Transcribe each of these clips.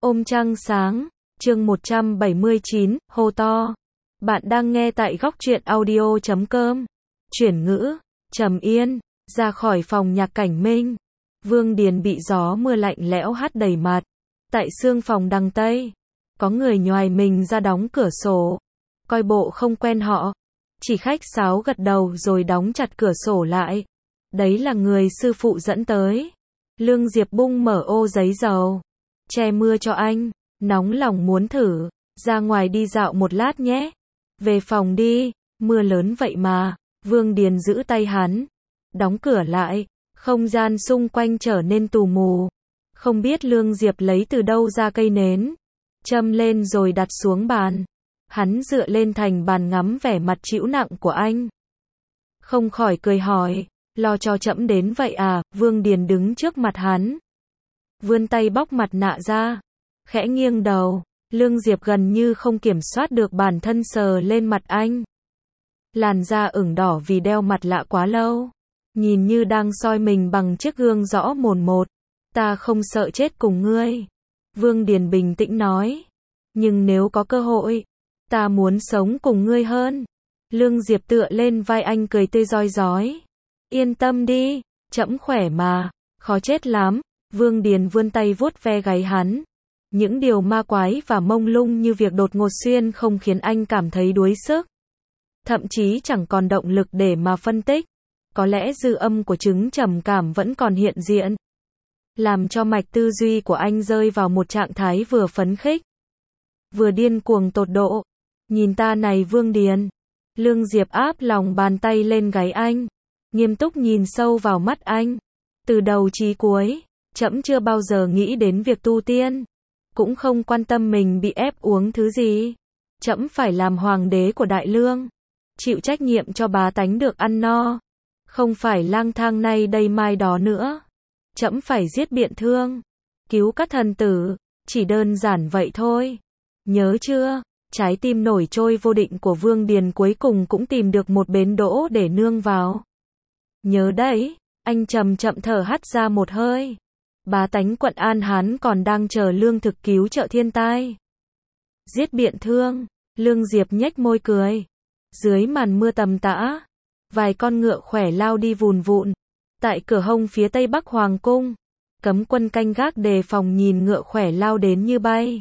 Ôm trăng sáng, chương 179, hô to. Bạn đang nghe tại góc truyện audio.com. Chuyển ngữ, trầm yên, ra khỏi phòng nhạc cảnh minh. Vương Điền bị gió mưa lạnh lẽo hắt đầy mặt. Tại sương phòng đằng Tây, có người nhoài mình ra đóng cửa sổ. Coi bộ không quen họ. Chỉ khách sáo gật đầu rồi đóng chặt cửa sổ lại. Đấy là người sư phụ dẫn tới. Lương Diệp bung mở ô giấy dầu. Che mưa cho anh, nóng lòng muốn thử, ra ngoài đi dạo một lát nhé. Về phòng đi, mưa lớn vậy mà. Vương Điền giữ tay hắn, đóng cửa lại, không gian xung quanh trở nên tù mù. Không biết Lương Diệp lấy từ đâu ra cây nến, châm lên rồi đặt xuống bàn. Hắn dựa lên thành bàn ngắm vẻ mặt trĩu nặng của anh. Không khỏi cười hỏi, lo cho trẫm đến vậy à? Vương Điền đứng trước mặt hắn, vươn tay bóc mặt nạ ra, khẽ nghiêng đầu. Lương Diệp gần như không kiểm soát được bản thân sờ lên mặt anh. Làn da ửng đỏ vì đeo mặt lạ quá lâu, nhìn như đang soi mình bằng chiếc gương rõ mồn một. Ta không sợ chết cùng ngươi, Vương Điền bình tĩnh nói. Nhưng nếu có cơ hội, ta muốn sống cùng ngươi hơn. Lương Diệp tựa lên vai anh cười tươi rói rói. Yên tâm đi, trẫm khỏe mà, khó chết lắm. Vương Điền vươn tay vuốt ve gáy hắn. Những điều ma quái và mông lung như việc đột ngột xuyên không khiến anh cảm thấy đuối sức. Thậm chí chẳng còn động lực để mà phân tích. Có lẽ dư âm của chứng trầm cảm vẫn còn hiện diện, làm cho mạch tư duy của anh rơi vào một trạng thái vừa phấn khích, vừa điên cuồng tột độ. Nhìn ta này Vương Điền. Lương Diệp áp lòng bàn tay lên gáy anh, nghiêm túc nhìn sâu vào mắt anh. Từ đầu chí cuối, trẫm chưa bao giờ nghĩ đến việc tu tiên, cũng không quan tâm mình bị ép uống thứ gì. Trẫm phải làm hoàng đế của Đại Lương, chịu trách nhiệm cho bá tánh được ăn no, không phải lang thang nay đây mai đó nữa. Trẫm phải giết Biện Thương, cứu các thần tử, chỉ đơn giản vậy thôi. Nhớ chưa? Trái tim nổi trôi vô định của Vương Điền cuối cùng cũng tìm được một bến đỗ để nương vào. Nhớ đấy. Anh chậm chậm thở hắt ra một hơi. Bá tánh quận An Hán còn đang chờ lương thực cứu trợ thiên tai. Giết Biện Thương. Lương Diệp nhếch môi cười. Dưới màn mưa tầm tã, vài con ngựa khỏe lao đi vùn vụn. Tại cửa hông phía tây bắc hoàng cung, cấm quân canh gác đề phòng nhìn ngựa khỏe lao đến như bay.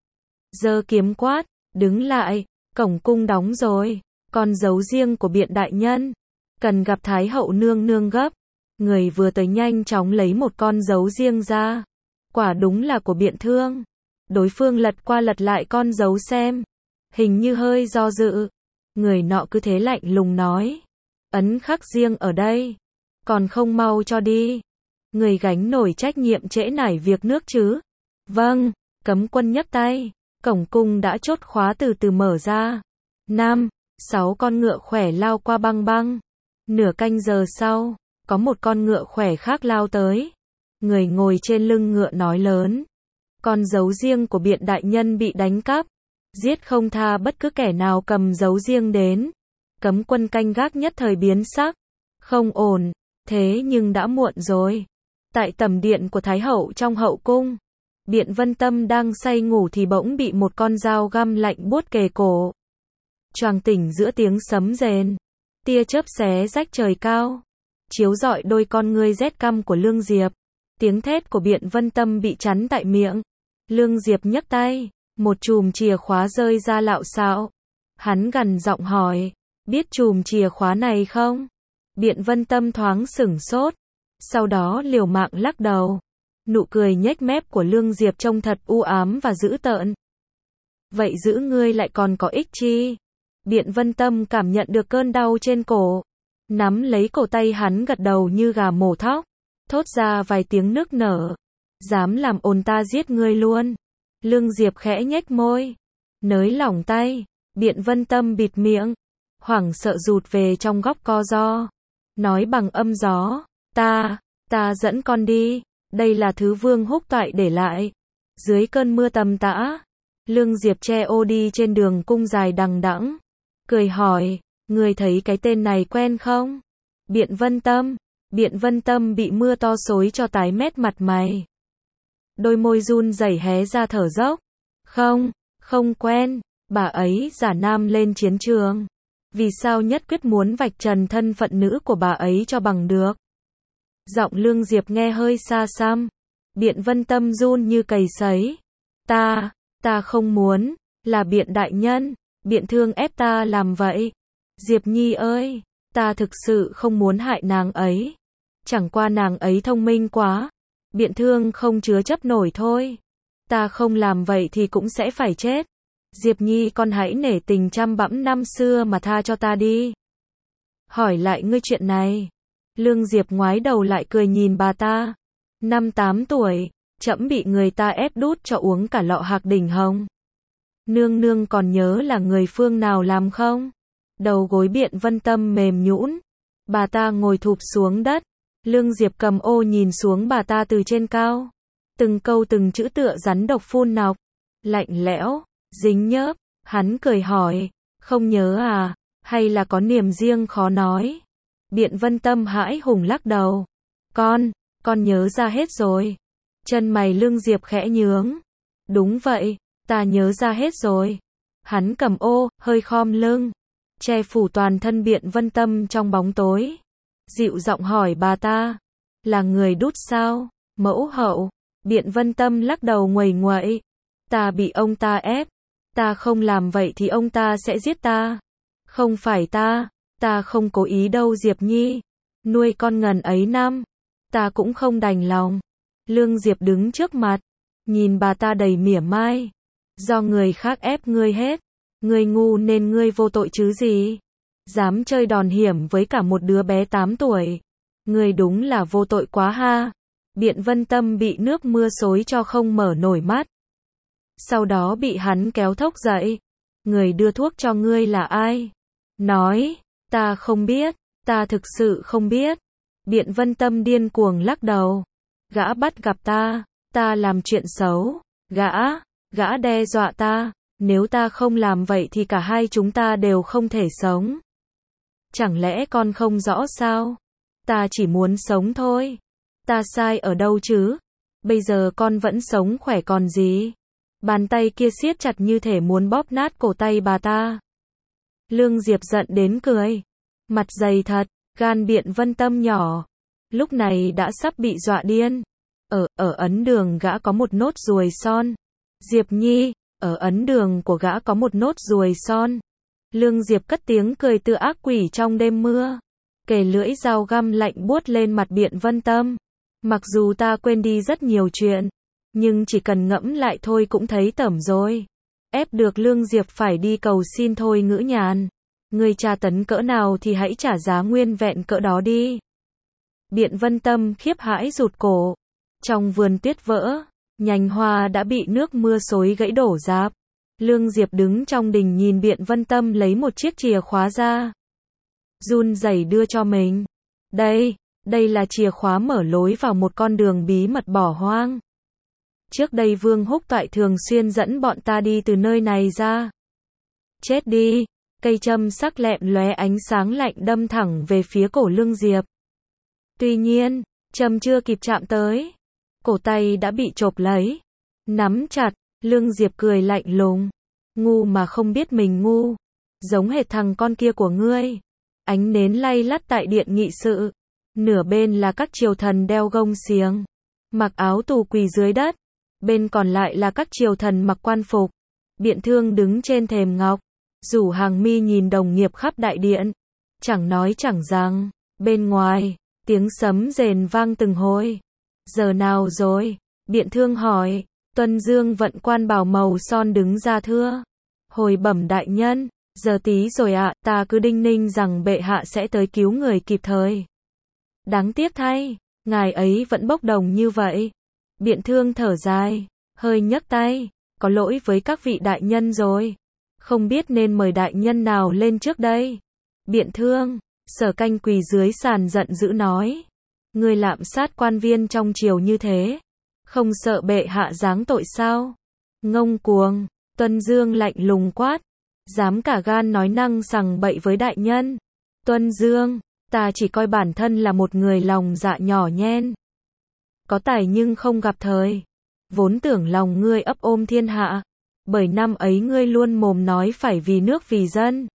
Giơ kiếm quát, đứng lại, cổng cung đóng rồi. Con dấu riêng của Biện đại nhân, cần gặp Thái hậu nương nương gấp. Người vừa tới nhanh chóng lấy một con dấu riêng ra. Quả đúng là của Biện Thương. Đối phương lật qua lật lại con dấu xem, hình như hơi do dự. Người nọ cứ thế lạnh lùng nói, ấn khắc riêng ở đây, còn không mau cho đi. Người gánh nổi trách nhiệm trễ nải việc nước chứ? Vâng. Cấm quân nhấc tay, cổng cung đã chốt khóa từ từ mở ra. 5, 6 con ngựa khỏe lao qua băng băng. Nửa canh giờ sau, có một con ngựa khỏe khác lao tới. Người ngồi trên lưng ngựa nói lớn, con dấu riêng của Biện đại nhân bị đánh cắp, giết không tha bất cứ kẻ nào cầm dấu riêng đến. Cấm quân canh gác nhất thời biến sắc, không ổn. Thế nhưng đã muộn rồi. Tại tầm điện của Thái hậu trong hậu cung, Biện Vân Tâm đang say ngủ thì bỗng bị một con dao găm lạnh buốt kề cổ, choàng tỉnh giữa tiếng sấm rền. Tia chớp xé rách trời cao, chiếu rọi đôi con ngươi rét căm của Lương Diệp. Tiếng thét của Biện Vân Tâm bị chắn tại miệng. Lương Diệp nhấc tay, một chùm chìa khóa rơi ra lạo xạo. Hắn gằn giọng hỏi, biết chùm chìa khóa này không? Biện Vân Tâm thoáng sửng sốt, sau đó liều mạng lắc đầu. Nụ cười nhếch mép của Lương Diệp trông thật u ám và dữ tợn. Vậy giữ ngươi lại còn có ích chi? Biện Vân Tâm cảm nhận được cơn đau trên cổ, nắm lấy cổ tay hắn gật đầu như gà mổ thóc, thốt ra vài tiếng nức nở. Dám làm ồn ta giết ngươi luôn. Lương Diệp khẽ nhếch môi, nới lỏng tay. Biện Vân Tâm bịt miệng, hoảng sợ rụt về trong góc co ro, nói bằng âm gió, ta dẫn con đi, đây là thứ Vương Húc Toại để lại. Dưới cơn mưa tầm tã, Lương Diệp che ô đi trên đường cung dài đằng đẵng, cười hỏi, người thấy cái tên này quen không? Biện Vân Tâm bị mưa to xối cho tái mét mặt mày. đôi môi run rẩy hé ra thở dốc. Không, không quen, bà ấy giả nam lên chiến trường. Vì sao nhất quyết muốn vạch trần thân phận nữ của bà ấy cho bằng được? Giọng Lương Diệp nghe hơi xa xăm. Biện Vân Tâm run như cầy sấy. Ta không muốn, là Biện đại nhân, Biện Thương ép ta làm vậy. Diệp Nhi ơi, ta thực sự không muốn hại nàng ấy. Chẳng qua nàng ấy thông minh quá. Biện Thương không chứa chấp nổi thôi. Ta không làm vậy thì cũng sẽ phải chết. Diệp Nhi con hãy nể tình chăm bẵm năm xưa mà tha cho ta đi. Hỏi lại ngươi chuyện này. Lương Diệp ngoái đầu lại cười nhìn bà ta. Năm 8 tuổi, trẫm bị người ta ép đút cho uống cả lọ Hạc Đỉnh Hồng. Nương nương còn nhớ là người phương nào làm không? Đầu gối Biện Vân Tâm mềm nhũn. Bà ta ngồi thụp xuống đất. Lương Diệp cầm ô nhìn xuống bà ta từ trên cao. Từng câu từng chữ tựa rắn độc phun nọc. Lạnh lẽo, dính nhớp. Hắn cười hỏi. Không nhớ à? Hay là có niềm riêng khó nói? Biện Vân Tâm hãi hùng lắc đầu. Con nhớ ra hết rồi. Chân mày Lương Diệp khẽ nhướng. Đúng vậy, ta nhớ ra hết rồi. Hắn cầm ô, hơi khom lưng. Che phủ toàn thân Biện Vân Tâm trong bóng tối. Dịu giọng hỏi bà ta. Là người đút sao? Mẫu hậu. Biện Vân Tâm lắc đầu nguầy nguậy. Ta bị ông ta ép. Ta không làm vậy thì ông ta sẽ giết ta. Không phải ta không cố ý đâu Diệp Nhi. Nuôi con ngần ấy năm. Ta cũng không đành lòng. Lương Diệp đứng trước mặt. Nhìn bà ta đầy mỉa mai. Do người khác ép ngươi hết. Ngươi ngu nên ngươi vô tội chứ gì. Dám chơi đòn hiểm với cả một đứa bé 8 tuổi. Ngươi đúng là vô tội quá ha. Biện Vân Tâm bị nước mưa xối cho không mở nổi mắt. Sau đó bị hắn kéo thốc dậy. Người đưa thuốc cho ngươi là ai? Nói, ta không biết, ta thực sự không biết. Biện Vân Tâm điên cuồng lắc đầu. Gã bắt gặp ta làm chuyện xấu. Gã đe dọa ta. Nếu ta không làm vậy thì cả hai chúng ta đều không thể sống. Chẳng lẽ con không rõ sao? Ta chỉ muốn sống thôi. Ta sai ở đâu chứ? Bây giờ con vẫn sống khỏe còn gì? Bàn tay kia siết chặt như thể muốn bóp nát cổ tay bà ta. Lương Diệp giận đến cười. Mặt dày thật, gan Biện Vân Tâm nhỏ. Lúc này đã sắp bị dọa điên. Ở ấn đường gã có một nốt ruồi son. Diệp Nhi, ở ấn đường của gã có một nốt ruồi son. Lương Diệp cất tiếng cười tựa ác quỷ trong đêm mưa. Kề lưỡi dao găm lạnh buốt lên mặt Biện Vân Tâm. Mặc dù ta quên đi rất nhiều chuyện, nhưng chỉ cần ngẫm lại thôi cũng thấy tởm rồi. Ép được Lương Diệp phải đi cầu xin thôi ngữ nhàn. Người tra tấn cỡ nào thì hãy trả giá nguyên vẹn cỡ đó đi. Biện Vân Tâm khiếp hãi rụt cổ. Trong vườn tuyết vỡ, nhành hoa đã bị nước mưa xối gãy đổ rạp. Lương Diệp đứng trong đình nhìn Biện Vân Tâm lấy một chiếc chìa khóa ra. Run rẩy đưa cho mình. Đây là chìa khóa mở lối vào một con đường bí mật bỏ hoang. Trước đây Vương Húc Toại thường xuyên dẫn bọn ta đi từ nơi này ra. Chết đi, cây châm sắc lẹm lóe ánh sáng lạnh đâm thẳng về phía cổ Lương Diệp. Tuy nhiên, châm chưa kịp chạm tới, cổ tay đã bị chộp lấy, nắm chặt. Lương Diệp cười lạnh lùng. Ngu mà không biết mình ngu. Giống hệt thằng con kia của ngươi. Ánh nến lay lắt tại điện nghị sự. Nửa bên là các triều thần đeo gông xiềng, mặc áo tù quỳ dưới đất. Bên còn lại là các triều thần mặc quan phục. Biện Thương đứng trên thềm ngọc, rủ hàng mi nhìn đồng nghiệp khắp đại điện. Chẳng nói chẳng rằng, bên ngoài, tiếng sấm rền vang từng hồi. Giờ nào rồi? Biện Thương hỏi. Tuân Dương vận quan bào màu son đứng ra thưa. Hồi bẩm đại nhân, giờ tí rồi ạ, ta cứ đinh ninh rằng bệ hạ sẽ tới cứu người kịp thời. Đáng tiếc thay, ngài ấy vẫn bốc đồng như vậy. Biện Thương thở dài, hơi nhấc tay, có lỗi với các vị đại nhân rồi. Không biết nên mời đại nhân nào lên trước đây. Biện Thương, Sở Canh quỳ dưới sàn giận dữ nói. Người lạm sát quan viên trong triều như thế, không sợ bệ hạ giáng tội sao? Ngông cuồng, Tuân Dương lạnh lùng quát. Dám cả gan nói năng sằng bậy với đại nhân. Tuân Dương, ta chỉ coi bản thân là một người lòng dạ nhỏ nhen. Có tài nhưng không gặp thời. vốn tưởng lòng ngươi ấp ôm thiên hạ, bởi năm ấy ngươi luôn mồm nói phải vì nước vì dân.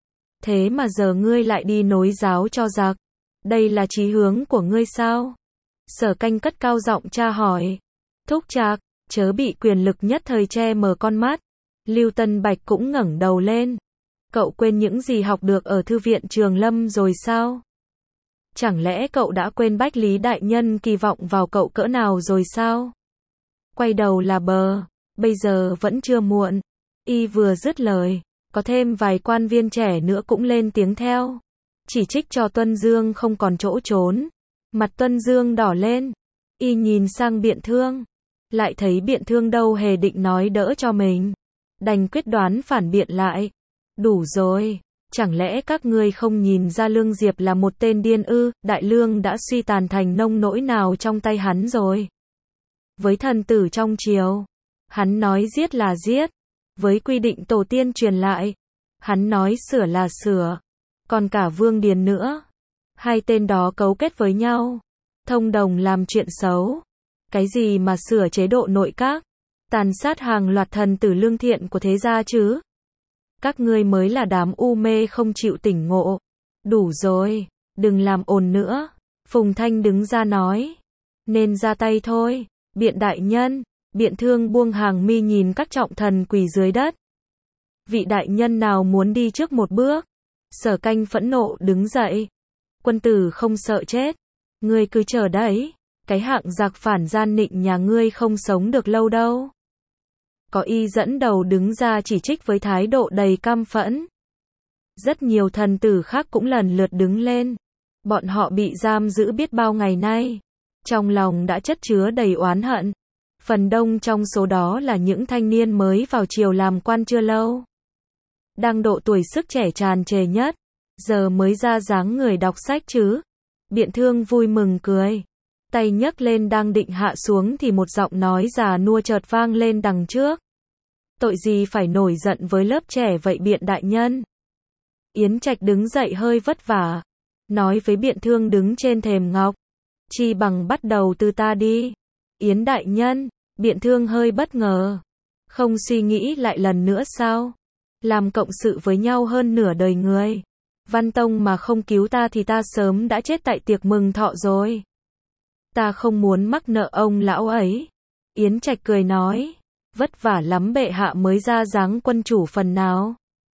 Thế mà giờ ngươi lại đi nối giáo cho giặc. Đây là chí hướng của ngươi sao? Sở Canh cất cao giọng tra hỏi. Thúc Trạc, chớ bị quyền lực nhất thời che mờ con mắt. Lưu Tân Bạch cũng ngẩng đầu lên. Cậu quên những gì học được ở thư viện Trường Lâm rồi sao? Chẳng lẽ cậu đã quên Bách Lý đại nhân kỳ vọng vào cậu cỡ nào rồi sao? Quay đầu là bờ, bây giờ vẫn chưa muộn. Y vừa dứt lời, có thêm vài quan viên trẻ nữa cũng lên tiếng theo. Chỉ trích cho Tuân Dương không còn chỗ trốn. Mặt Tuân Dương đỏ lên. Y nhìn sang Biện Thương. Lại thấy Biện Thương đâu hề định nói đỡ cho mình. Đành quyết đoán phản biện lại. Đủ rồi. Chẳng lẽ các ngươi không nhìn ra Lương Diệp là một tên điên ư? Đại Lương đã suy tàn thành nông nỗi nào trong tay hắn rồi. Với thần tử trong triều, hắn nói giết là giết. Với quy định tổ tiên truyền lại, hắn nói sửa là sửa. Còn cả Vương Điền nữa. Hai tên đó cấu kết với nhau, thông đồng làm chuyện xấu. Cái gì mà sửa chế độ nội các, tàn sát hàng loạt thần tử lương thiện của thế gia chứ? Các ngươi mới là đám u mê không chịu tỉnh ngộ. Đủ rồi, đừng làm ồn nữa. Phùng Thanh đứng ra nói. Nên ra tay thôi. Biện đại nhân. Biện Thương buông hàng mi nhìn các trọng thần quỳ dưới đất. Vị đại nhân nào muốn đi trước một bước? Sở Canh phẫn nộ đứng dậy. Quân tử không sợ chết. Ngươi cứ chờ đấy. Cái hạng giặc phản gian nịnh nhà ngươi không sống được lâu đâu. Có Y dẫn đầu đứng ra chỉ trích với thái độ đầy căm phẫn. Rất nhiều thần tử khác cũng lần lượt đứng lên. Bọn họ bị giam giữ biết bao ngày nay. Trong lòng đã chất chứa đầy oán hận. Phần đông trong số đó là những thanh niên mới vào triều làm quan chưa lâu. Đang độ tuổi sức trẻ tràn trề nhất. Giờ mới ra dáng người đọc sách chứ. Biện Thương vui mừng cười. Tay nhấc lên đang định hạ xuống thì một giọng nói già nua chợt vang lên đằng trước. Tội gì phải nổi giận với lớp trẻ vậy Biện đại nhân? Yến Trạch đứng dậy hơi vất vả. Nói với Biện Thương đứng trên thềm ngọc. Chi bằng bắt đầu từ ta đi. Yến đại nhân. Biện Thương hơi bất ngờ. Không suy nghĩ lại lần nữa sao? Làm cộng sự với nhau hơn nửa đời người. Văn Tông mà không cứu ta thì ta sớm đã chết tại tiệc mừng thọ rồi. Ta không muốn mắc nợ ông lão ấy. Yến Trạch cười nói. Vất vả lắm bệ hạ mới ra dáng quân chủ phần nào.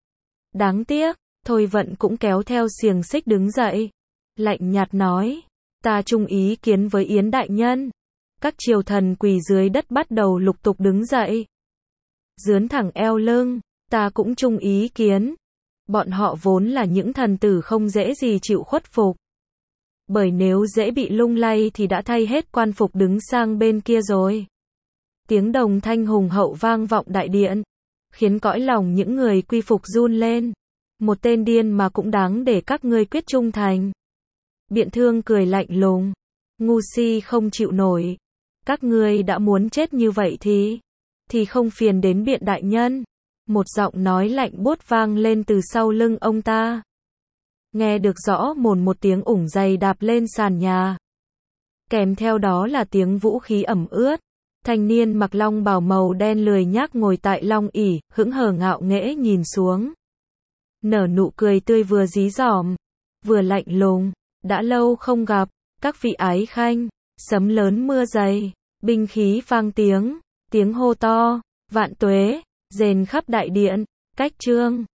Đáng tiếc. Thôi Vận cũng kéo theo xiềng xích đứng dậy. Lạnh nhạt nói. Ta chung ý kiến với Yến đại nhân. Các triều thần quỳ dưới đất bắt đầu lục tục đứng dậy. Dướn thẳng eo lưng. Ta cũng chung ý kiến. Bọn họ vốn là những thần tử không dễ gì chịu khuất phục. Bởi nếu dễ bị lung lay thì đã thay hết quan phục đứng sang bên kia rồi. Tiếng đồng thanh hùng hậu vang vọng đại điện. Khiến cõi lòng những người quy phục run lên. Một tên điên mà cũng đáng để các ngươi quyết trung thành. Biện Thương cười lạnh lùng. Ngu si không chịu nổi. Các ngươi đã muốn chết như vậy thì không phiền đến Biện đại nhân. Một giọng nói lạnh buốt vang lên từ sau lưng ông ta. Nghe được rõ mồn một tiếng ủng giày đạp lên sàn nhà. Kèm theo đó là tiếng vũ khí ẩm ướt. Thanh niên mặc long bào màu đen lười nhác ngồi tại long ỷ, hững hờ ngạo nghễ nhìn xuống. Nở nụ cười tươi vừa dí dỏm, vừa lạnh lùng. Đã lâu không gặp, các vị ái khanh. Sấm lớn mưa dày, binh khí vang tiếng hô to, vạn tuế, rền khắp đại điện. Cách chương